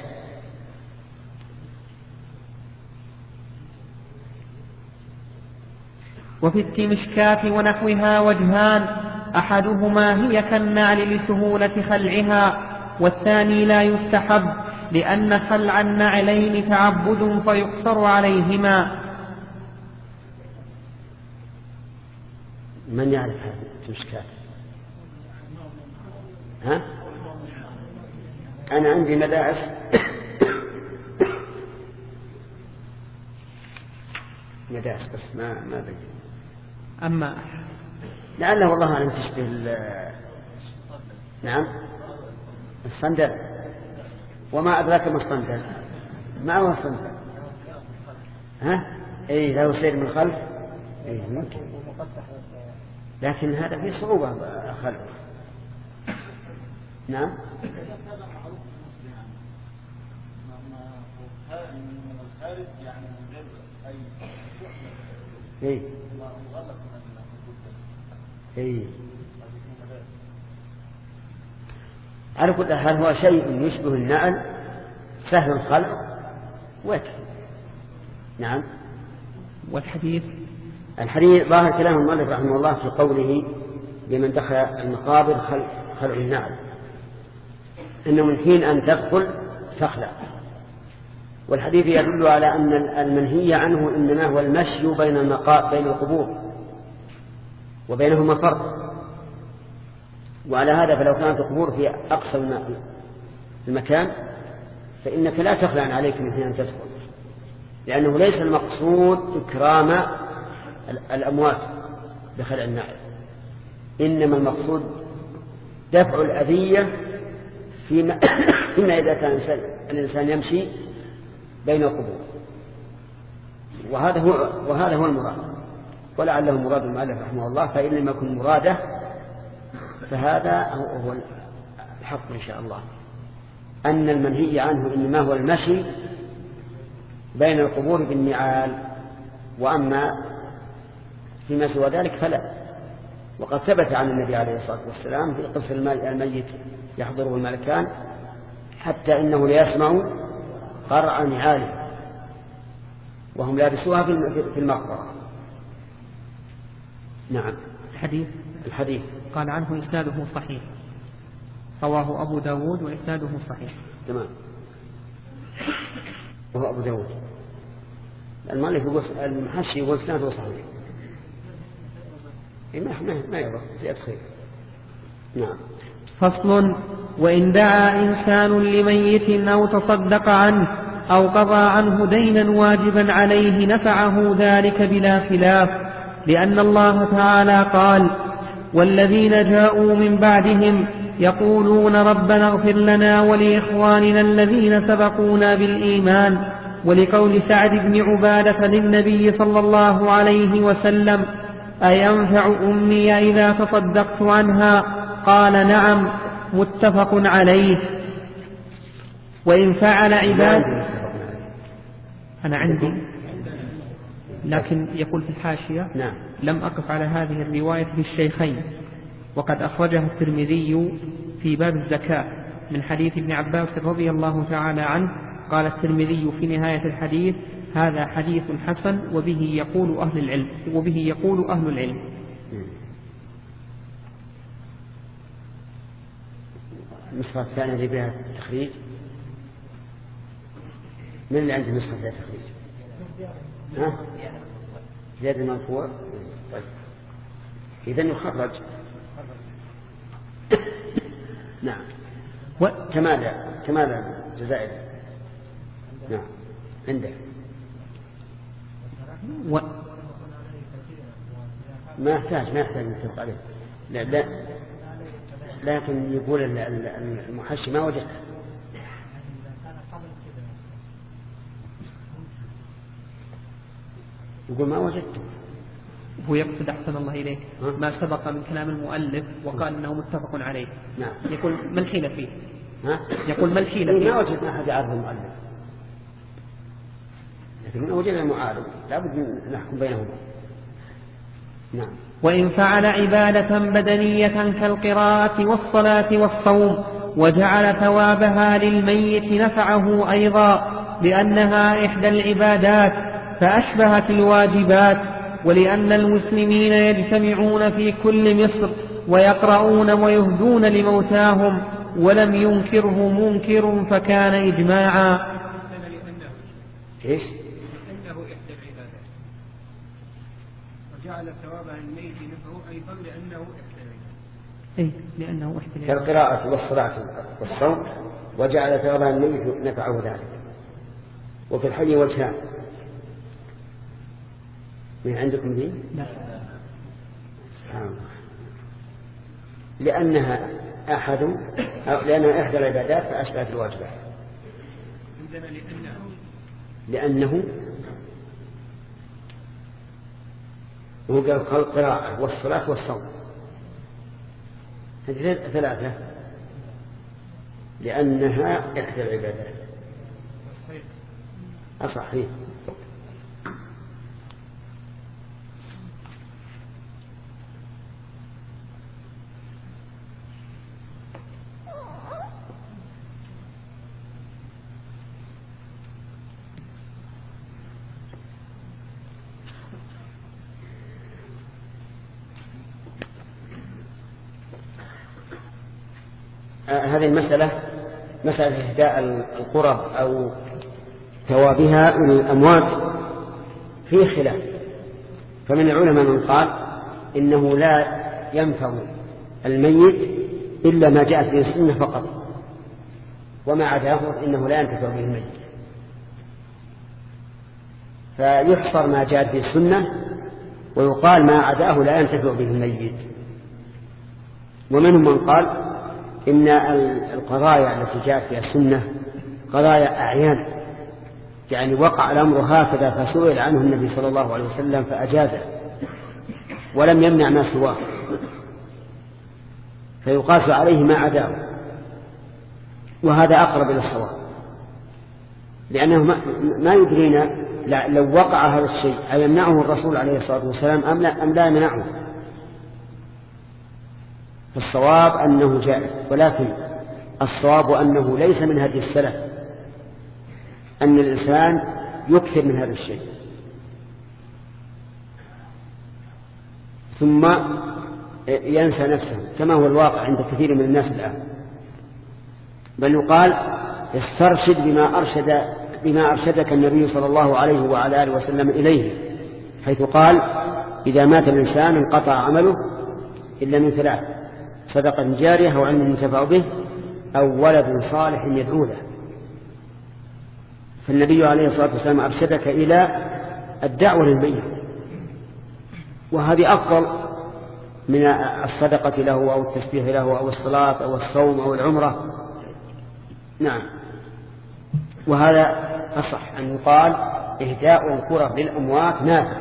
وفي التمشكات ونحوها وجهان، أحدهما هي كالنعل لسهولة خلعها، والثاني لا يستحب لأن خلع النعلين تعبد فيقصر عليهما. من يعرف هذه التمشكات؟ ها؟ أنا عندي مدارس مدارس بس ما ما بين. أما لعله والله أعلم تشبه نعم الصندل. وما أدراك ما الصندل؟ ما هو الصندل؟ ها؟ اي له سير من الخلف اي ممكن، لكن هذا فيه صعوبة خلف. نعم اي اي على كل حال هو شيء يشبه النعل سهل الخلق ويكفي. نعم. والحديث الحديث ظاهر كلام المؤلف رحمه الله في قوله لمن دخل المقابر خلع خلع النعل إنه من حين أن تدخل تخلع. والحديث يدل على أن المنهي عنه إنما هو المشي بين المقابر بين القبور وبينهما فرق. وعلى هذا فلو كانت القبور في أقصى المكان فإنك لا تخلع عليك من حين أن تدخل، لأنه ليس المقصود إكرام الأموات بخلع النعل، إنما المقصود دفع الأذية فيما, فيما إذا كان الإنسان يمشي بين القبور. وهذا هو, وهذا هو المراد، ولعله مراد المؤلف رحمه الله، فإن لم يكن مراده فهذا هو الحق إن شاء الله، أن المنهي عنه إنما هو المشي بين القبور بالنعال، وأما فيما سوى ذلك فلا. وقد ثبت عن النبي عليه الصلاة والسلام في قصة الميت يحضره الملكان حتى إنه ليسمع قرع نعاله وهم لابسوها في المقبرة. نعم. الحديث الحديث قال عنه إسناده صحيح، رواه أبو داود وإسناده صحيح. تمام. وهو أبو داود. المؤلف يقول المحشي يقول إسناده صحيح، ما ما يضر زيادة خير. نعم. فصل. وإن دعا إنسان لميت أو تصدق عنه أو قضى عنه دينا واجبا عليه نفعه ذلك بلا خلاف، لأن الله تعالى قال: والذين جاءوا من بعدهم يقولون ربنا اغفر لنا ولإخواننا الذين سبقونا بالإيمان. ولقول سعد بن عبادة للنبي صلى الله عليه وسلم: أينفع أمي إذا تصدقت عنها؟ قال: نعم. متفق عليه. وإن فعل عباد أنا عندي، لكن يقول في الحاشية: نعم. لم أقف على هذه الرواية في الشيخين، وقد أخرجها الترمذي في باب الزكاة من حديث ابن عباس رضي الله تعالى عنه. قال الترمذي في نهاية الحديث: هذا حديث حسن وبه يقول أهل العلم وبه يقول أهل العلم. النسخة الثانية اللي بها التخريج، من اللي عنده نسخة فيها تخريج؟ ها؟ زيادة المرفوع. طيب إذن يخرج. نعم. كمال كمال الجزائر. نعم عنده. و... ما يحتاج ما يحتاج نتفق عليه. لا لا لكن يقول المحشي ما وجد. يقول ما وجدته. هو يقصد أحسن الله إليك ما سبق من كلام المؤلف وقال إنه متفق عليه. نعم. يقول ما الحيلة فيه؟ ها؟ يقول ما الحيلة فيه؟ ما وجدنا أحد يعرف المؤلف، لكن من وجدنا المعارض لابد أن نحكم بينهما. نعم. وإن فعل عبادة بدنية كالقراءة والصلاة والصوم وجعل ثوابها للميت نفعه أيضا، لأنها إحدى العبادات فأشبهت الواجبات. ولأن المسلمين يجتمعون في كل مصر ويقرؤون ويهدون لموتاهم ولم ينكره منكر فكان إجماعا. إيش؟ إنه إحدى العبادات وجعل ثوابها الميت نفعه أيضا لأنه إحدى العبادات. إيه لأنه إحدى العبادات كالقراءة والصلاة والصوم وجعل ثوابها الميت نفعه ذلك. وفي الحي وجهان. من عندكم دي؟ لا. سبحان الله. لأنها أحد أو لأنها إحدى العبادات فأشبهت الواجبات. عندنا لأنه لأنه وهو قال القراءة والصلاة والصوم، هذه ثلاثة لأنها إحدى العبادات. أصحيح. هذه المسألة مسألة إهداء القرب أو ثوابها للأموات في خلاف، فمن العلماء من قال إنه لا ينفع الميت إلا ما جاءت به السنة فقط، وما عداه إنه لا ينتفع به الميت، فيحصر ما جاءت به السنة ويقال ما عداه لا ينتفع به الميت. ومنهم من قال إن القضايا التي جاءت فيها السنة قضايا أعيان، يعني وقع الأمر هكذا فسئل عنه النبي صلى الله عليه وسلم فأجازه ولم يمنع ما سواه، فيقاس عليه ما عداه، وهذا أقرب إلى الصواب، لأنه ما يدرينا لو وقع هذا الشيء أيمنعه الرسول عليه الصلاة والسلام أم لا, أم لا يمنعه. فالصواب أنه جائز، ولكن الصواب أنه ليس من هدي السلف أن الإنسان يكثر من هذا الشيء ثم ينسى نفسه كما هو الواقع عند كثير من الناس الآن، بل يقال استرشد بما أرشد بما أرشدك النبي صلى الله عليه وعلى آله وسلم إليه، حيث قال إذا مات الإنسان انقطع عمله إلا من ثلاث: صدقة جارية أو علم ينتفع به أو ولد صالح يدعو له. فالنبي عليه الصلاة والسلام أرشدك إلى الدعوة للميت، وهذه أفضل من الصدقة له أو التسبيح له أو الصلاة أو الصوم أو العمرة. نعم، وهذا أصح أن يقال إهداء القرب للأموات نافع،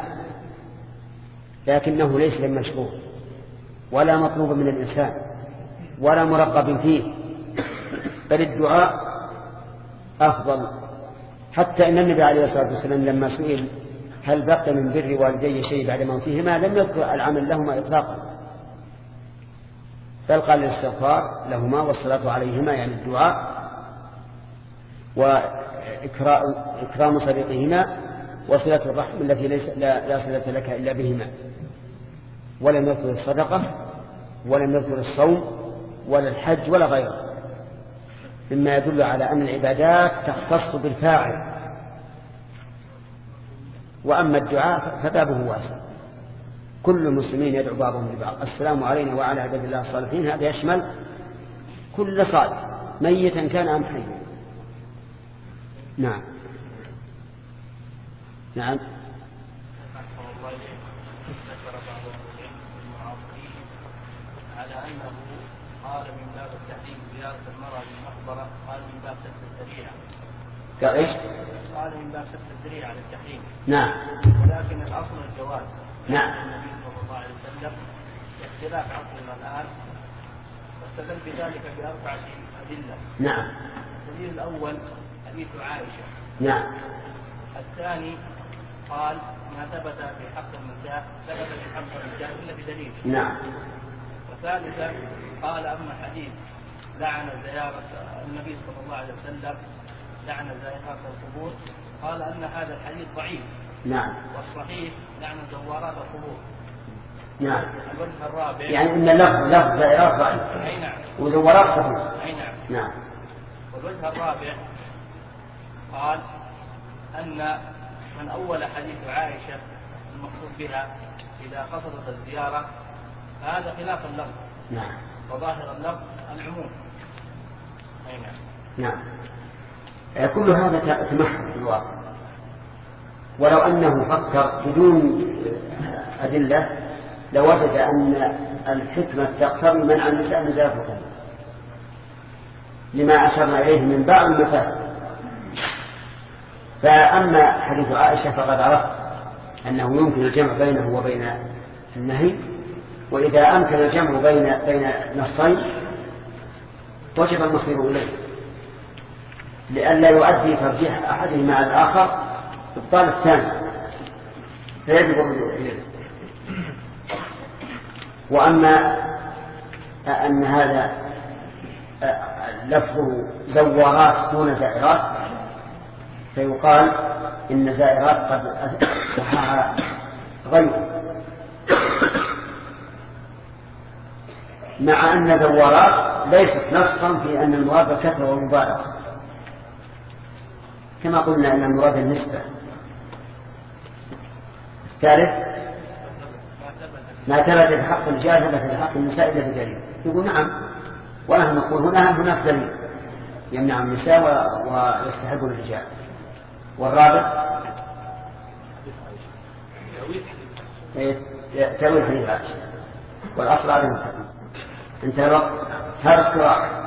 لكنه ليس للمشروع ولا مطلوب من الإنسان ولا مرغب فيه، بل الدعاء أفضل. حتى إن النبي عليه الصلاة والسلام لما سئل هل بقي من بر والدي شيء بعد موتهما لم يذكر العمل لهما إطلاقا، بل قال الاستغفار لهما والصلاة عليهما، يعني الدعاء وإكرام صديقهما وصلة الرحم التي ليس لا, لا صلة لك إلا بهما. ولم يذكر الصدقة ولم يذكر الصوم ولا الحج ولا غيره، مما يدل على أن العبادات تختص بالفاعل، وأما الدعاء فبابه واسع، كل المسلمين يدعو بعضهم لبعض السلام علينا وعلى عباد الله الصالحين، هذا يشمل كل صالح ميتا كان أم حيا. نعم نعم. على أنه قال من باب التحريم زيارة المرأة بالمقبرة، قال من باب سد الذريعة. قال إيش؟ قال من باب سد الذريعة على التحريم. نعم. ولكن الأصل الجواز. نعم. النبي صلى الله عليه وسلم اختلاف عصرنا الآن، واستدل بذلك بأربعة أدلة. نعم. الدليل الأول حديث عائشة. نعم. الثاني قال ما ثبت في حق النساء ثبت في حق الرجال إلا بدليل. نعم. ثالثا قال أما حديث لعن زيارة النبي صلى الله عليه وسلم لعن زيارة القبور، قال أن هذا الحديث ضعيف. نعم. والصحيح لعن زوارات القبور. نعم. الوجه الرابع يعني أن لفظ لفظ زيارات ضعيف. أي نعم. وزوارات صحيح. أي نعم. نعم. والوجه الرابع قال أن من أول حديث عائشة المقصود بها إذا قصدت الزيارة هذا خلاف اللفظ. نعم. وظاهر اللفظ العموم. أي نعم. نعم. كل هذا تمحض في الواقع، ولو أنه فكر بدون أدلة لوجد أن الحكمة تقتضي منع النساء من زيارة القبور لما أشرنا إليه من بعض المفاسد. فأما حديث عائشة فقد عرفت أنه يمكن الجمع بينه وبين النهي، وإذا أمكن الجمع بين بين نصين وجب المصير إليه لئلا يؤدي ترجيح أحدهما على الآخر إبطال الثاني فيجب الرجوع إليه. وأما أن هذا لفظه زوارات دون زائرات فيقال إن زائرات قد صحها غيره، مع أن زوارات ليست نصا في أن المراد الكثرة والمبالغة، كما قلنا أن المراد النسبة. الثالث ما ثبت في حق الرجال ثبت في حق النساء إلا بدليل. يقول نعم، ونحن نقول هنا هناك دليل يمنع النساء ويستحب الرجال. والرابع تأويل حديث عائشة، والأصل عدم التحريم. انتهى الوقت. هذا اقتراح